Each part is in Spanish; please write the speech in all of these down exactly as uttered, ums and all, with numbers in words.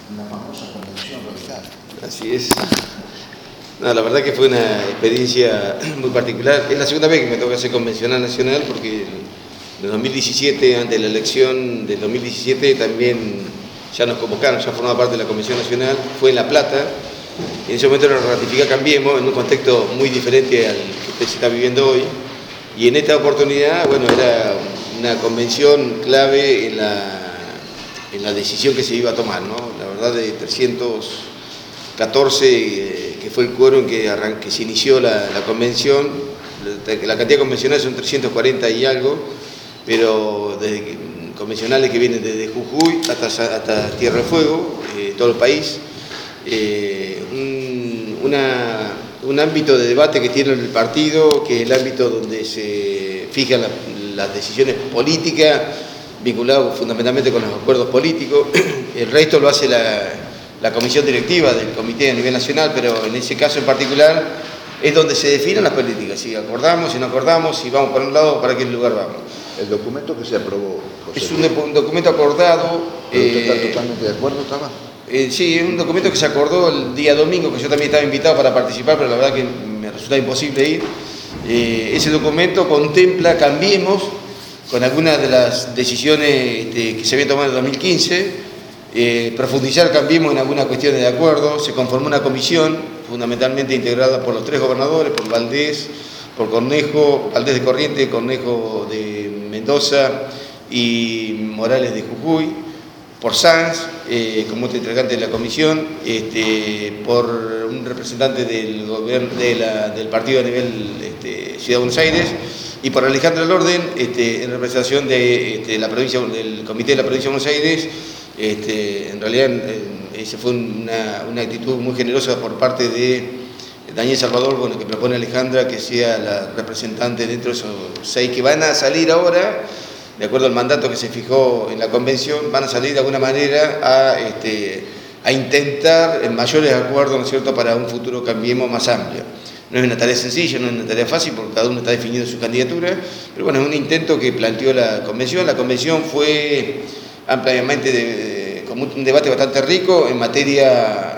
la famosa convención radical. Así es. No, la verdad que fue una experiencia muy particular. Es la segunda vez que me toca hacer convencional nacional, porque en el dos mil diecisiete, antes de la elección del dos mil diecisiete, también ya nos convocaron, ya formaba parte de la Convención Nacional, fue en La Plata. En ese momento nos ratifica Cambiemos, en un contexto muy diferente al que se está viviendo hoy. Y en esta oportunidad, bueno, era una convención clave en la, en la decisión que se iba a tomar, ¿no? La verdad, de trescientos catorce, eh, que fue el quórum que, que se inició la, la convención, la, la cantidad convencional son trescientos cuarenta y algo, pero desde que, convencionales que vienen desde Jujuy hasta, hasta Tierra del Fuego, eh, todo el país, eh, un, una, un ámbito de debate que tiene el partido, que es el ámbito donde se fijan la, las decisiones políticas, vinculadas fundamentalmente con los acuerdos políticos. El resto lo hace la, la comisión directiva del comité a nivel nacional, pero en ese caso en particular es donde se definen las políticas, si acordamos, si no acordamos, si vamos para un lado o para qué lugar vamos. El documento que se aprobó, José, es un, un documento acordado. ¿Pero usted está eh, totalmente de acuerdo, estaba? Eh, sí, es un documento que se acordó el día domingo, que yo también estaba invitado para participar, pero la verdad que me resulta imposible ir. Eh, ese documento contempla, cambiemos, con algunas de las decisiones este, que se habían tomado en el dos mil quince, eh, profundizar, cambiemos en algunas cuestiones de acuerdo. Se conformó una comisión, fundamentalmente integrada por los tres gobernadores, por Valdés, por Cornejo, Valdés de Corrientes, Cornejo de Mendoza y Morales de Jujuy, por Sanz, eh, como otro integrante de la comisión, este, por un representante del gobierno de la, del partido a nivel este, Ciudad de Buenos Aires, y por Alejandro Elorden, este, en representación de este, la provincia, del Comité de la Provincia de Buenos Aires. Este, en realidad, esa fue una, una actitud muy generosa por parte de Daniel Salvador, bueno, que propone a Alejandra que sea la representante dentro de esos seis que van a salir ahora, de acuerdo al mandato que se fijó en la convención, van a salir de alguna manera a, este, a intentar en mayores acuerdos, ¿no es cierto?, para un futuro Cambiemos más amplio. No es una tarea sencilla, no es una tarea fácil, porque cada uno está definiendo su candidatura, pero bueno, es un intento que planteó la convención. La convención fue ampliamente, de, de, con un debate bastante rico en materia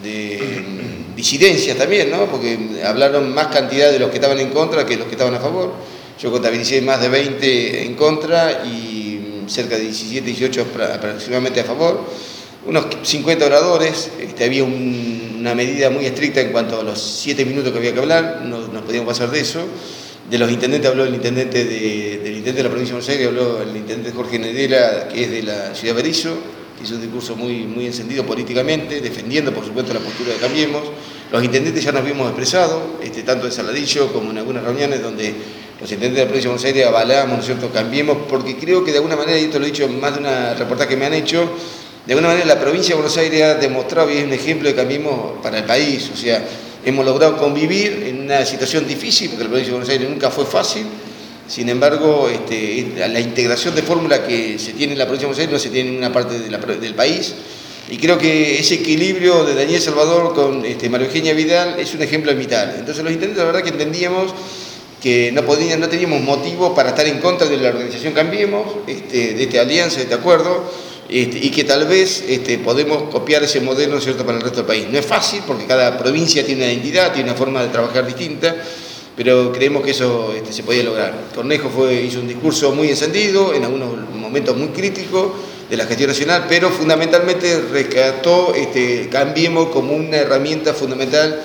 de disidencias también, ¿no?, porque hablaron más cantidad de los que estaban en contra que los que estaban a favor. Yo contabilicé más de veinte en contra y cerca de diecisiete, dieciocho aproximadamente a favor. Unos cincuenta oradores, este, había un, una medida muy estricta en cuanto a los siete minutos que había que hablar, no nos podíamos pasar de eso. De los intendentes habló el intendente de, del intendente de la provincia de Buenos Aires, habló el intendente Jorge Nedera, que es de la ciudad de Berisso, que hizo un discurso muy, muy encendido políticamente, defendiendo por supuesto la postura de Cambiemos. Los intendentes ya nos habíamos expresado, este, tanto en Saladillo como en algunas reuniones donde los intendentes de la provincia de Buenos Aires avalamos, ¿no es cierto?, Cambiemos, porque creo que de alguna manera, y esto lo he dicho en más de una reportaje que me han hecho, de alguna manera la provincia de Buenos Aires ha demostrado y es un ejemplo de Cambiemos para el país. O sea, hemos logrado convivir en una situación difícil, porque la provincia de Buenos Aires nunca fue fácil. Sin embargo, este, la integración de fórmula que se tiene en la provincia de Buenos Aires no se tiene en una parte de la, del país. Y creo que ese equilibrio de Daniel Salvador con este, María Eugenia Vidal es un ejemplo a imitar. Entonces los intendentes, la verdad que entendíamos que no, podían, no teníamos motivo para estar en contra de la organización Cambiemos, este, de esta alianza, de este acuerdo. Este, y que tal vez este, podemos copiar ese modelo, ¿no es cierto?, para el resto del país. No es fácil porque cada provincia tiene una identidad, tiene una forma de trabajar distinta, pero creemos que eso este, se podía lograr. Cornejo fue, hizo un discurso muy encendido, en algunos momentos muy crítico de la gestión nacional, pero fundamentalmente rescató este, Cambiemos como una herramienta fundamental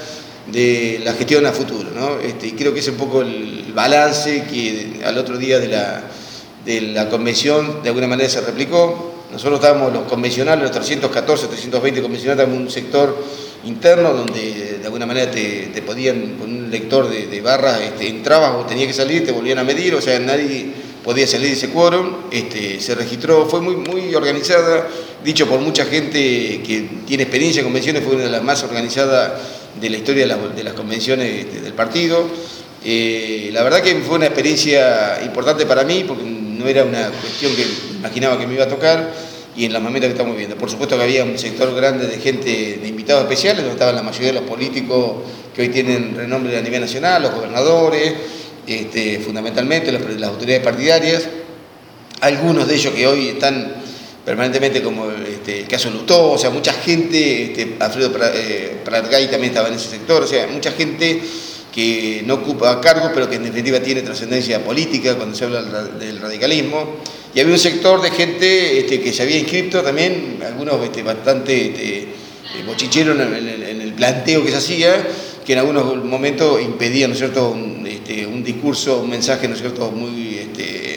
de la gestión a futuro, ¿no? Este, y creo que es un poco el balance que al otro día de la, de la convención de alguna manera se replicó. Nosotros estábamos los convencionales, los trescientos catorce, trescientos veinte convencionales, estábamos en un sector interno donde de alguna manera te, te podían, con un lector de, de barras, este, entrabas o tenías que salir, te volvían a medir, o sea, nadie podía salir de ese quórum. Este, se registró, fue muy, muy organizada, dicho por mucha gente que tiene experiencia en convenciones, fue una de las más organizadas de la historia de las, de las convenciones este, del partido. Eh, la verdad que fue una experiencia importante para mí, porque no era una cuestión que imaginaba que me iba a tocar, y en la momentos que estamos viendo. Por supuesto que había un sector grande de gente, de invitados especiales, donde estaban la mayoría de los políticos que hoy tienen renombre a nivel nacional, los gobernadores, este, fundamentalmente los, las autoridades partidarias, algunos de ellos que hoy están permanentemente, como este, el caso Lutó, o sea, mucha gente, este, Alfredo Pratgay también estaba en ese sector, o sea, mucha gente que no ocupa cargos, pero que en definitiva tiene trascendencia política cuando se habla del radicalismo. Y había un sector de gente este, que se había inscrito también, algunos este, bastante este, bochicheros en el, en el planteo que se hacía, que en algunos momentos impedían, ¿no es cierto?, un, este, un discurso, un mensaje, ¿no es cierto?, muy este,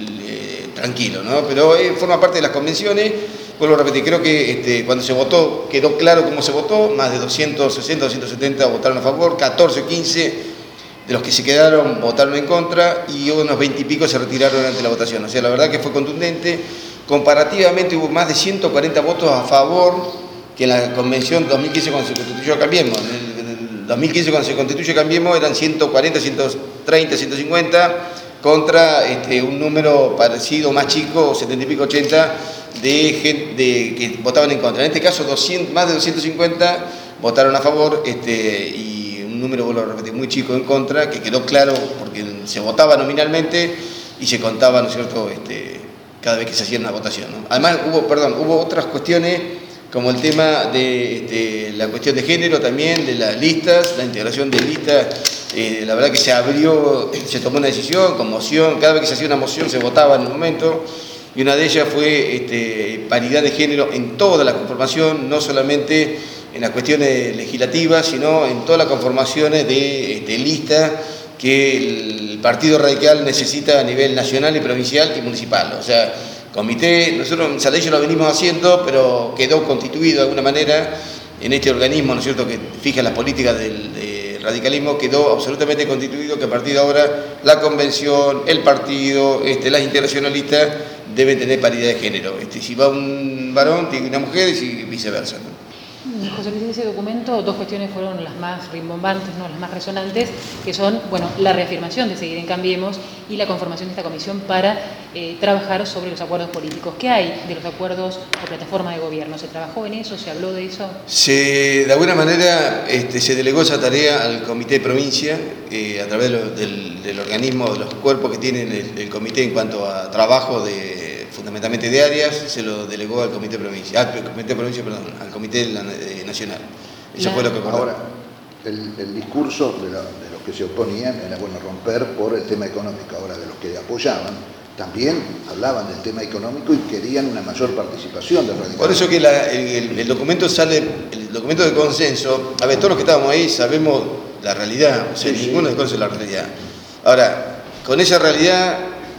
eh, tranquilo, ¿no? Pero eh, forma parte de las convenciones. Vuelvo a repetir, creo que este, cuando se votó, quedó claro cómo se votó, más de doscientos sesenta, doscientos setenta votaron a favor, catorce, quince de los que se quedaron votaron en contra y unos veinte y pico se retiraron ante la votación. O sea, la verdad que fue contundente. Comparativamente hubo más de ciento cuarenta votos a favor que en la convención dos mil quince cuando se constituyó Cambiemos. En el dos mil quince cuando se constituye Cambiemos eran ciento cuarenta, ciento treinta, ciento cincuenta contra este, un número parecido, más chico, setenta y pico, ochenta, de gente de, que votaban en contra. En este caso, doscientos, más de doscientos cincuenta votaron a favor este, y un número, vuelvo a repetir, muy chico en contra, que quedó claro porque se votaba nominalmente y se contaba, ¿no es cierto?, este, cada vez que se hacía una votación, ¿no? Además, hubo, perdón, hubo otras cuestiones, como el tema de este, la cuestión de género también, de las listas, la integración de listas. Eh, la verdad que se abrió, se tomó una decisión con moción, cada vez que se hacía una moción se votaba en el momento, y una de ellas fue este, paridad de género en toda la conformación, no solamente en las cuestiones legislativas, sino en todas las conformaciones de este, listas que el Partido Radical necesita a nivel nacional y provincial y municipal. O sea, comité, nosotros en Saladillo lo venimos haciendo, pero quedó constituido de alguna manera en este organismo, ¿no es cierto?, que fija las políticas del de radicalismo, quedó absolutamente constituido que a partir de ahora la convención, el partido, este, las integracionalistas deben tener paridad de género. Este, si va un varón, tiene una mujer y viceversa, ¿no? José Luis, en ese documento dos cuestiones fueron las más rimbombantes, ¿no?, las más resonantes, que son, bueno, la reafirmación de seguir en Cambiemos y la conformación de esta comisión para eh, trabajar sobre los acuerdos políticos. ¿Qué hay de los acuerdos o plataforma de gobierno? ¿Se trabajó en eso? ¿Se habló de eso? Se, de alguna manera este, se delegó esa tarea al comité de provincia eh, a través de lo, del, del organismo, de los cuerpos que tiene el, el comité en cuanto a trabajo de fundamentalmente de áreas, se lo delegó al comité de provincia, al comité de provincia, perdón, al comité de la, de nacional. Eso la, fue lo que acordó. Ahora, el, el discurso de, la, de los que se oponían era, bueno, romper por el tema económico. Ahora, de los que apoyaban, también hablaban del tema económico y querían una mayor participación del radicalismo. Por eso que la, el, el documento sale, el documento de consenso, a ver, todos los que estábamos ahí sabemos la realidad, o sea, sí, ninguno sí. desconoce la realidad. Ahora, con esa realidad,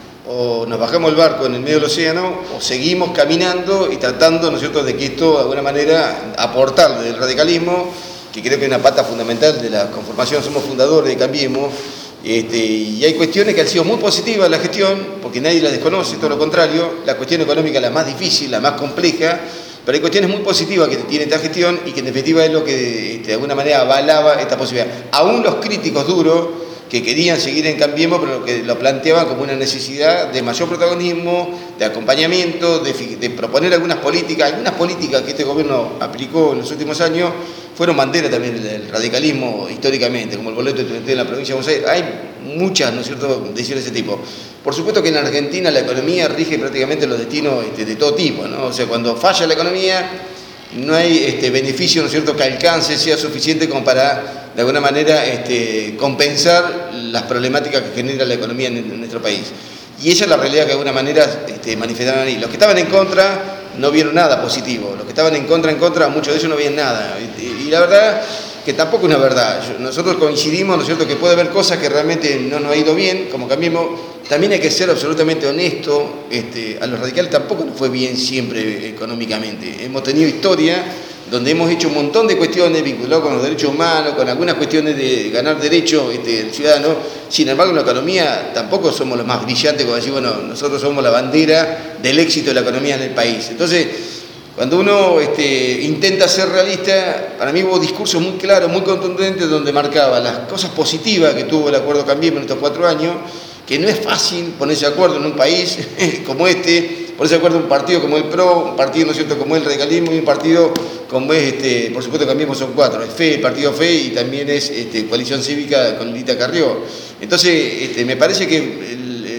o nos bajamos el barco en el medio del océano, o seguimos caminando y tratando, ¿no es cierto?, de que esto, de alguna manera, aportar del radicalismo, que creo que es una pata fundamental de la conformación, somos fundadores de Cambiemos, este, y hay cuestiones que han sido muy positivas en la gestión, porque nadie las desconoce, todo lo contrario, la cuestión económica es la más difícil, la más compleja, pero hay cuestiones muy positivas que tiene esta gestión y que en definitiva es lo que este, de alguna manera avalaba esta posibilidad. Aún los críticos duros, que querían seguir en Cambiemos, pero que lo planteaban como una necesidad de mayor protagonismo, de acompañamiento, de, de proponer algunas políticas. Algunas políticas que este gobierno aplicó en los últimos años fueron bandera también del radicalismo históricamente, como el boleto estudiantil en la provincia de Buenos Aires. Hay muchas, ¿no es cierto?, decisiones de ese tipo. Por supuesto que en Argentina la economía rige prácticamente los destinos este, de todo tipo, ¿no? O sea, cuando falla la economía, no hay este, beneficio, ¿no es cierto?, que alcance sea suficiente como para, de alguna manera, este, compensar las problemáticas que genera la economía en, en nuestro país. Y esa es la realidad que de alguna manera este, manifestaron ahí. Los que estaban en contra no vieron nada positivo. Los que estaban en contra, en contra, muchos de ellos no veían nada. Y, y la verdad que tampoco es una verdad. Nosotros coincidimos, ¿no es cierto?, que puede haber cosas que realmente no nos ha ido bien, como Cambiemos. También hay que ser absolutamente honesto. Este, a los radicales tampoco nos fue bien siempre económicamente. Hemos tenido historia donde hemos hecho un montón de cuestiones vinculadas con los derechos humanos, con algunas cuestiones de ganar derechos este, ciudadanos. Sin embargo, en la economía tampoco somos los más brillantes, como decir, bueno, nosotros somos la bandera del éxito de la economía en el país. Entonces, cuando uno este, intenta ser realista, para mí hubo discursos muy claros, muy contundentes, donde marcaba las cosas positivas que tuvo el acuerdo Cambiemos en estos cuatro años, que no es fácil ponerse de acuerdo en un país como este, ponerse de acuerdo en un partido como el P R O, un partido, ¿no es cierto?, como el radicalismo, y un partido como es, este, por supuesto, Cambiemos son cuatro, es F E, el partido F E, y también es este, Coalición Cívica con Lita Carrió. Entonces, este, me parece que el, el,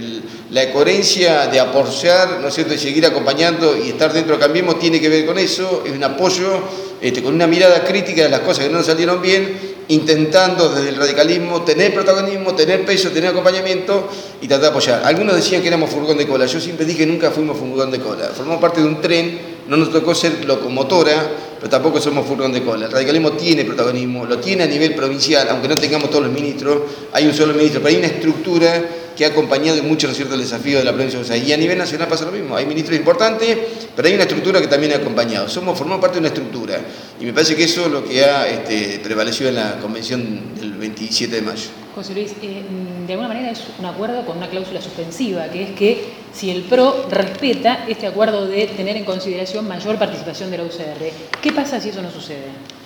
La coherencia de apoyar, ¿no es cierto?, de seguir acompañando y estar dentro de Cambiemos tiene que ver con eso, es un apoyo este, con una mirada crítica de las cosas que no nos salieron bien, intentando desde el radicalismo tener protagonismo, tener peso, tener acompañamiento y tratar de apoyar. Algunos decían que éramos furgón de cola, yo siempre dije que nunca fuimos furgón de cola, formamos parte de un tren, no nos tocó ser locomotora, pero tampoco somos furgón de cola. El radicalismo tiene protagonismo, lo tiene a nivel provincial, aunque no tengamos todos los ministros, hay un solo ministro, pero hay una estructura que ha acompañado mucho, ¿no es cierto?, el desafío de la provincia de Buenos Aires. Y a nivel nacional pasa lo mismo, hay ministros importantes, pero hay una estructura que también ha acompañado. Somos, formamos parte de una estructura, y me parece que eso es lo que ha este, prevalecido en la convención del veintisiete de mayo. José Luis, eh, de alguna manera es un acuerdo con una cláusula suspensiva, que es que si el P R O respeta este acuerdo de tener en consideración mayor participación de la U C R, ¿qué pasa si eso no sucede?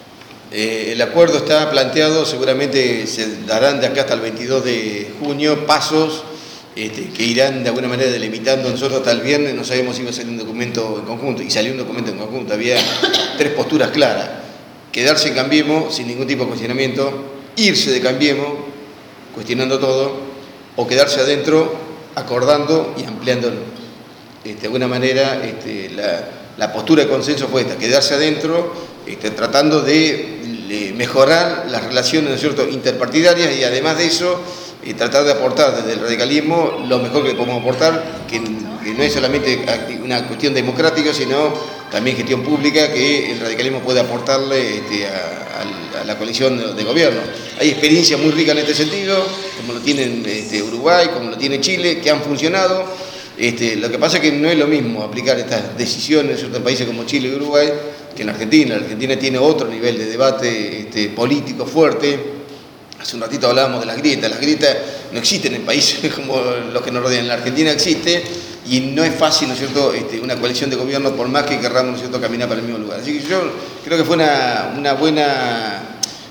Eh, el acuerdo está planteado, seguramente se darán de acá hasta el veintidós de junio pasos este, que irán de alguna manera delimitando. Nosotros hasta el viernes no sabíamos si iba a salir un documento en conjunto, y salió un documento en conjunto, había tres posturas claras: quedarse en Cambiemos sin ningún tipo de cuestionamiento, irse de Cambiemos cuestionando todo, o quedarse adentro acordando y ampliándolo. Este, de alguna manera este, la, la postura de consenso fue esta: quedarse adentro, este, tratando de, de mejorar las relaciones, ¿no es cierto?, interpartidarias, y además de eso eh, tratar de aportar desde el radicalismo lo mejor que podemos aportar, que, que no es solamente una cuestión democrática, sino también gestión pública, que el radicalismo puede aportarle este, a, a la coalición de, de gobierno. Hay experiencias muy ricas en este sentido, como lo tienen este, Uruguay, como lo tiene Chile, que han funcionado. Este, lo que pasa es que no es lo mismo aplicar estas decisiones en países como Chile y Uruguay que en la Argentina. La Argentina tiene otro nivel de debate este, político fuerte. Hace un ratito hablábamos de las grietas. Las grietas no existen en países como los que nos rodean. En la Argentina existe, y no es fácil, ¿no es cierto?, este, una coalición de gobierno, por más que querramos, ¿no es cierto?, caminar para el mismo lugar. Así que yo creo que fue una, una buena...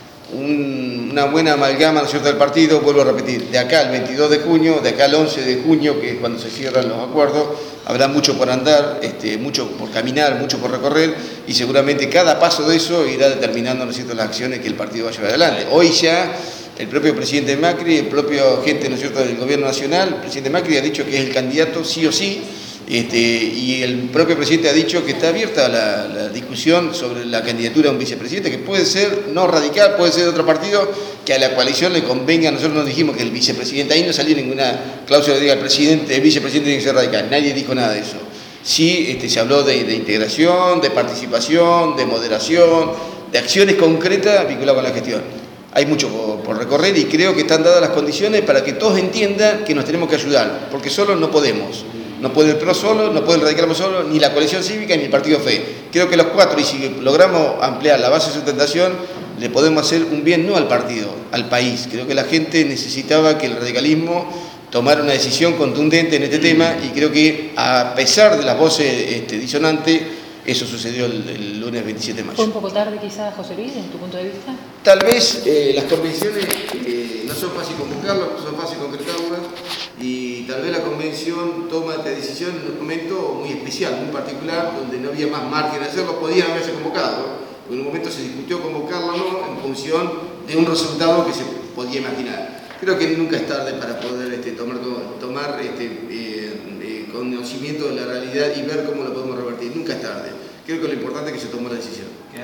Un, una buena amalgama, ¿no es cierto?, del partido. Vuelvo a repetir, de acá al veintidós de junio, de acá al once de junio, que es cuando se cierran los acuerdos, habrá mucho por andar, este, mucho por caminar, mucho por recorrer, y seguramente cada paso de eso irá determinando, ¿no es cierto?, las acciones que el partido va a llevar adelante. Hoy ya el propio presidente Macri, el propio gente, ¿no es cierto?, del gobierno nacional, el presidente Macri ha dicho que es el candidato sí o sí. Este, y el propio presidente ha dicho que está abierta la, la discusión sobre la candidatura a un vicepresidente, que puede ser no radical, puede ser de otro partido, que a la coalición le convenga. Nosotros no dijimos que el vicepresidente, ahí no salió ninguna cláusula que diga el presidente, el vicepresidente tiene que ser radical, nadie dijo nada de eso. Sí este, se habló de, de integración, de participación, de moderación, de acciones concretas vinculadas con la gestión. Hay mucho por, por recorrer, y creo que están dadas las condiciones para que todos entiendan que nos tenemos que ayudar, porque solos no podemos. No puede el P R O solo, no puede el radicalismo solo, ni la coalición cívica, ni el partido F E. Creo que los cuatro, y si logramos ampliar la base de sustentación, le podemos hacer un bien no al partido, al país. Creo que la gente necesitaba que el radicalismo tomara una decisión contundente en este tema, y creo que a pesar de las voces este, disonantes, eso sucedió el, el lunes veintisiete de mayo. ¿Fue un poco tarde quizás, José Luis, en tu punto de vista? Tal vez eh, las convenciones eh, no son fáciles convocarlas, no son fáciles concretarlas, y tal vez la convención toma esta decisión en un momento muy especial, muy particular, donde no había más margen de hacerlo, podían haberse convocado. En un momento se discutió convocarlo o no en función de un resultado que se podía imaginar. Creo que nunca es tarde para poder este, tomar, tomar este, eh, eh, conocimiento de la realidad y ver cómo lo podemos revertir. Nunca es tarde. Creo que lo importante es que se tomó la decisión.